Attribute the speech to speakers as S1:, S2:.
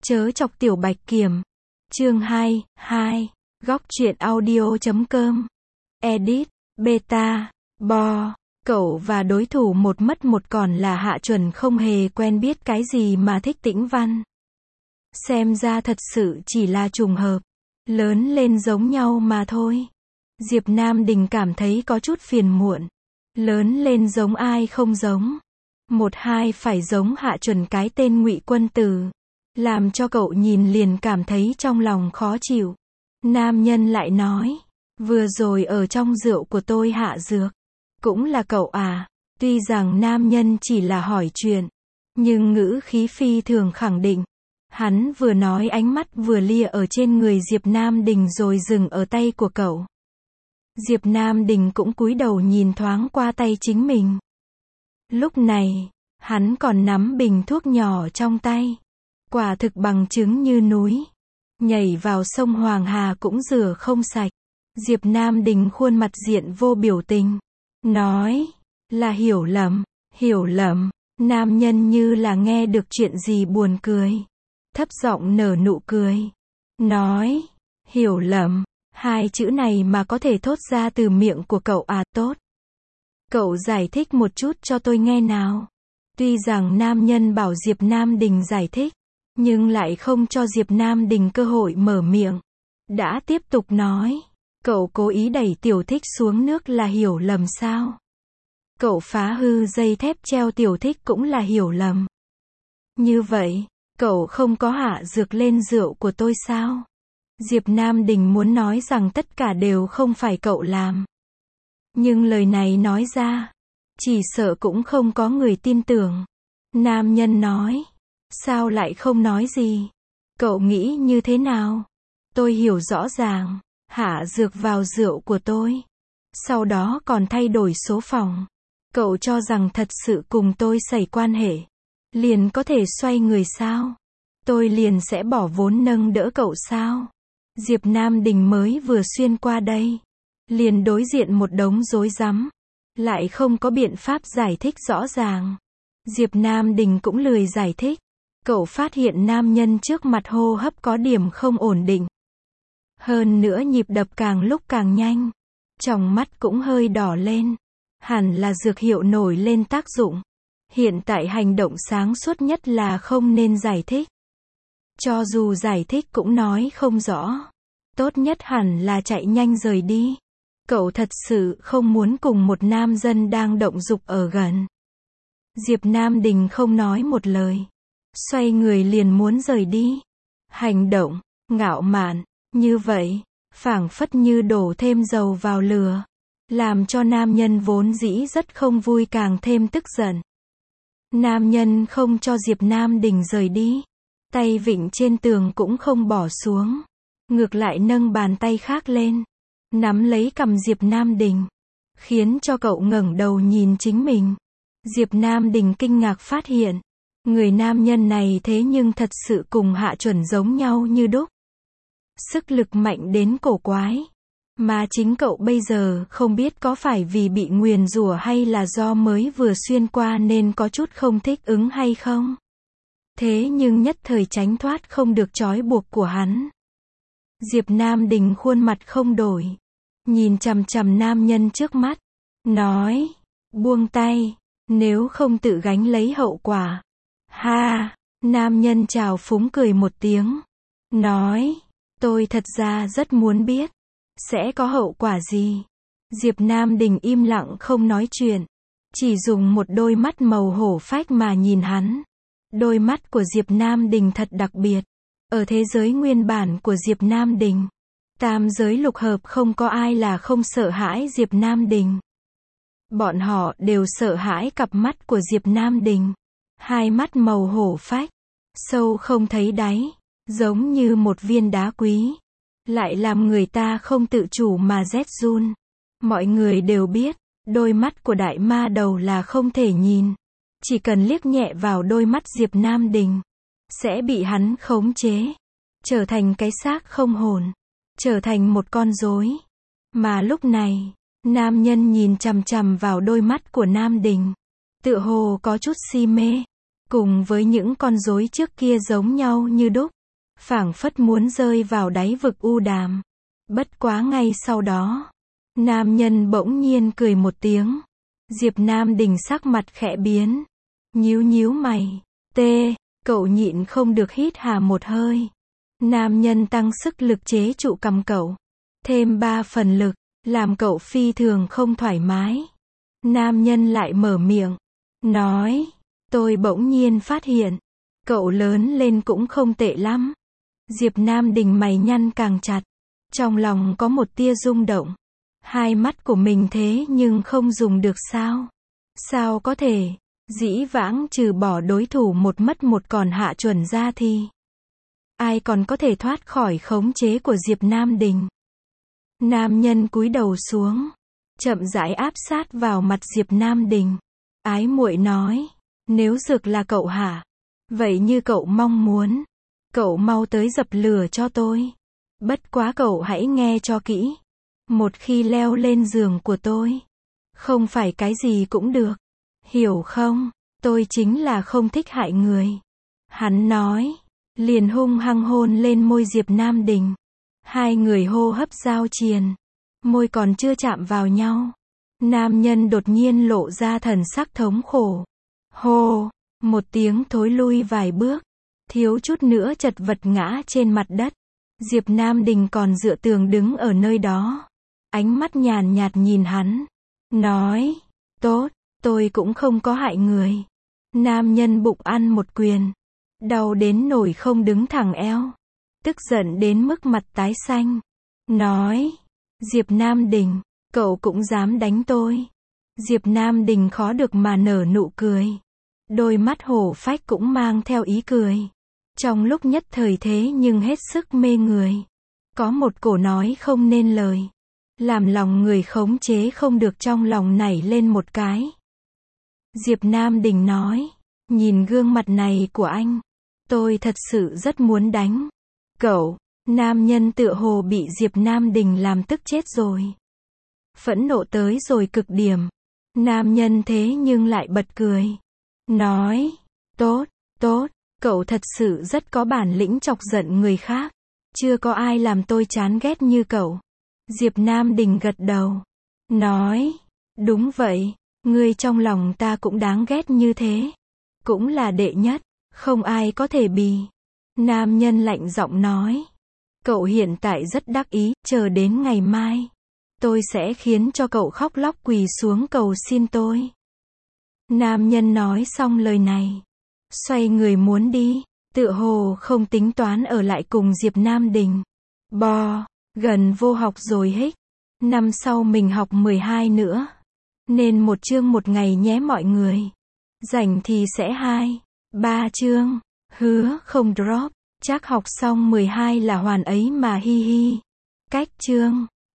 S1: Chớ chọc tiểu bạch kiểm. Chương 2. Góc truyện audio.com. Edit, beta, bo. Cậu và đối thủ một mất một còn là Hạ Chuẩn không hề quen biết cái gì mà thích Tĩnh Văn. Xem ra thật sự chỉ là trùng hợp. Lớn lên giống nhau mà thôi. Diệp Nam Đình cảm thấy có chút phiền muộn. Lớn lên giống ai không giống. Một hai phải giống Hạ Chuẩn cái tên Ngụy Quân Tử. Làm cho cậu nhìn liền cảm thấy trong lòng khó chịu. Nam nhân lại nói. Vừa rồi ở trong rượu của tôi hạ dược. Cũng là cậu à? Tuy rằng nam nhân chỉ là hỏi chuyện. Nhưng ngữ khí phi thường khẳng định. Hắn vừa nói ánh mắt vừa lia ở trên người Diệp Nam Đình rồi dừng ở tay của cậu. Diệp Nam Đình cũng cúi đầu nhìn thoáng qua tay chính mình. Lúc này, hắn còn nắm bình thuốc nhỏ trong tay. Quả thực bằng chứng như núi. Nhảy vào sông Hoàng Hà cũng rửa không sạch. Diệp Nam Đình khuôn mặt diện vô biểu tình. Nói, là hiểu lầm, hiểu lầm. Nam nhân như là nghe được chuyện gì buồn cười. Thấp giọng nở nụ cười. Nói, hiểu lầm. Hai chữ này mà có thể thốt ra từ miệng của cậu à, tốt. Cậu giải thích một chút cho tôi nghe nào. Tuy rằng nam nhân bảo Diệp Nam Đình giải thích, nhưng lại không cho Diệp Nam Đình cơ hội mở miệng. Đã tiếp tục nói, cậu cố ý đẩy Tiểu Thích xuống nước là hiểu lầm sao? Cậu phá hư dây thép treo Tiểu Thích cũng là hiểu lầm. Như vậy, cậu không có hạ dược lên rượu của tôi sao? Diệp Nam Đình muốn nói rằng tất cả đều không phải cậu làm. Nhưng lời này nói ra, chỉ sợ cũng không có người tin tưởng. Nam nhân nói, sao lại không nói gì? Cậu nghĩ như thế nào? Tôi hiểu rõ ràng, hạ dược vào rượu của tôi. Sau đó còn thay đổi số phòng. Cậu cho rằng thật sự cùng tôi xảy quan hệ, liền có thể xoay người sao? Tôi liền sẽ bỏ vốn nâng đỡ cậu sao? Diệp Nam Đình mới vừa xuyên qua đây, liền đối diện một đống rối rắm, lại không có biện pháp giải thích rõ ràng. Diệp Nam Đình cũng lười giải thích. Cậu phát hiện nam nhân trước mặt hô hấp có điểm không ổn định. Hơn nữa nhịp đập càng lúc càng nhanh. Tròng mắt cũng hơi đỏ lên. Hẳn là dược hiệu nổi lên tác dụng. Hiện tại hành động sáng suốt nhất là không nên giải thích. Cho dù giải thích cũng nói không rõ. Tốt nhất hẳn là chạy nhanh rời đi. Cậu thật sự không muốn cùng một nam dân đang động dục ở gần. Diệp Nam Đình không nói một lời. Xoay người liền muốn rời đi. Hành động, ngạo mạn, như vậy, phảng phất như đổ thêm dầu vào lửa. Làm cho nam nhân vốn dĩ rất không vui càng thêm tức giận. Nam nhân không cho Diệp Nam Đình rời đi. Tay vịn trên tường cũng không bỏ xuống. Ngược lại nâng bàn tay khác lên. Nắm lấy cằm Diệp Nam Đình. Khiến cho cậu ngẩng đầu nhìn chính mình. Diệp Nam Đình kinh ngạc phát hiện. Người nam nhân này thế nhưng thật sự cùng Hạ Chuẩn giống nhau như đúc. Sức lực mạnh đến cổ quái. Mà chính cậu bây giờ không biết có phải vì bị nguyền rủa hay là do mới vừa xuyên qua nên có chút không thích ứng hay không. Thế nhưng nhất thời tránh thoát không được trói buộc của hắn. Diệp Nam Đình khuôn mặt không đổi. Nhìn chằm chằm nam nhân trước mắt. Nói, buông tay, nếu không tự gánh lấy hậu quả. Ha, nam nhân trào phúng cười một tiếng. Nói, tôi thật ra rất muốn biết. Sẽ có hậu quả gì? Diệp Nam Đình im lặng không nói chuyện. Chỉ dùng một đôi mắt màu hổ phách mà nhìn hắn. Đôi mắt của Diệp Nam Đình thật đặc biệt. Ở thế giới nguyên bản của Diệp Nam Đình, tam giới lục hợp không có ai là không sợ hãi Diệp Nam Đình. Bọn họ đều sợ hãi cặp mắt của Diệp Nam Đình. Hai mắt màu hổ phách, sâu không thấy đáy, giống như một viên đá quý. Lại làm người ta không tự chủ mà rét run. Mọi người đều biết, đôi mắt của đại ma đầu là không thể nhìn. Chỉ cần liếc nhẹ vào đôi mắt Diệp Nam Đình, sẽ bị hắn khống chế. Trở thành cái xác không hồn. Trở thành một con rối. Mà lúc này, nam nhân nhìn chằm chằm vào đôi mắt của Nam Đình. Tựa hồ có chút si mê. cùng với những con rối trước kia giống nhau như đúc, phảng phất muốn rơi vào đáy vực u đàm. Bất quá ngay sau đó, nam nhân bỗng nhiên cười một tiếng. Diệp Nam Đình sắc mặt khẽ biến, nhíu nhíu mày, cậu nhịn không được hít hà một hơi. Nam nhân tăng sức lực chế trụ cằm cậu, thêm 3 phần lực, làm cậu phi thường không thoải mái. Nam nhân lại mở miệng, nói, tôi bỗng nhiên phát hiện, cậu lớn lên cũng không tệ lắm. Diệp Nam Đình mày nhăn càng chặt, trong lòng có một tia rung động. Hai mắt của mình thế nhưng không dùng được sao? Sao có thể? Dĩ vãng trừ bỏ đối thủ một mất một còn hạ chuẩn ra thì ai còn có thể thoát khỏi khống chế của Diệp Nam Đình? Nam nhân cúi đầu xuống, chậm rãi áp sát vào mặt Diệp Nam Đình. Ái muội nói, nếu dược là cậu hả? Vậy như cậu mong muốn, cậu mau tới dập lửa cho tôi. Bất quá cậu hãy nghe cho kỹ. Một khi leo lên giường của tôi, không phải cái gì cũng được. Hiểu không? Tôi chính là không thích hại người. Hắn nói, liền hung hăng hôn lên môi Diệp Nam Đình. Hai người hô hấp giao triền, môi còn chưa chạm vào nhau. Nam nhân đột nhiên lộ ra thần sắc thống khổ. Hô, một tiếng thối lui vài bước, thiếu chút nữa chật vật ngã trên mặt đất. Diệp Nam Đình còn dựa tường đứng ở nơi đó, ánh mắt nhàn nhạt nhìn hắn, nói, tốt, tôi cũng không có hại người. Nam nhân bụng ăn một quyền, đau đến nổi không đứng thẳng eo, tức giận đến mức mặt tái xanh, nói, Diệp Nam Đình, cậu cũng dám đánh tôi. Diệp Nam Đình khó được mà nở nụ cười, đôi mắt hổ phách cũng mang theo ý cười. Trong lúc nhất thời thế nhưng hết sức mê người. Có một cổ nói không nên lời, làm lòng người khống chế không được, trong lòng nảy lên một cái. Diệp Nam Đình nói, nhìn gương mặt này của anh, tôi thật sự rất muốn đánh cậu. Nam nhân tựa hồ bị Diệp Nam Đình làm tức chết rồi. Phẫn nộ tới rồi cực điểm. Nam nhân thế nhưng lại bật cười, nói, tốt, tốt, cậu thật sự rất có bản lĩnh chọc giận người khác. Chưa có ai làm tôi chán ghét như cậu. Diệp Nam Đình gật đầu, nói, đúng vậy, ngươi trong lòng ta cũng đáng ghét như thế. Cũng là đệ nhất, không ai có thể bì. Nam nhân lạnh giọng nói, cậu hiện tại rất đắc ý, chờ đến ngày mai, tôi sẽ khiến cho cậu khóc lóc quỳ xuống cầu xin tôi. Nam nhân nói xong lời này, xoay người muốn đi, tựa hồ không tính toán ở lại cùng Diệp Nam Đình. Gần vô học rồi hích. Năm sau mình học 12 nữa. Nên một chương một ngày nhé mọi người. Rảnh thì sẽ 2, 3 chương. Hứa không drop. Chắc học xong 12 là hoàn ấy mà hi hi. Cách chương.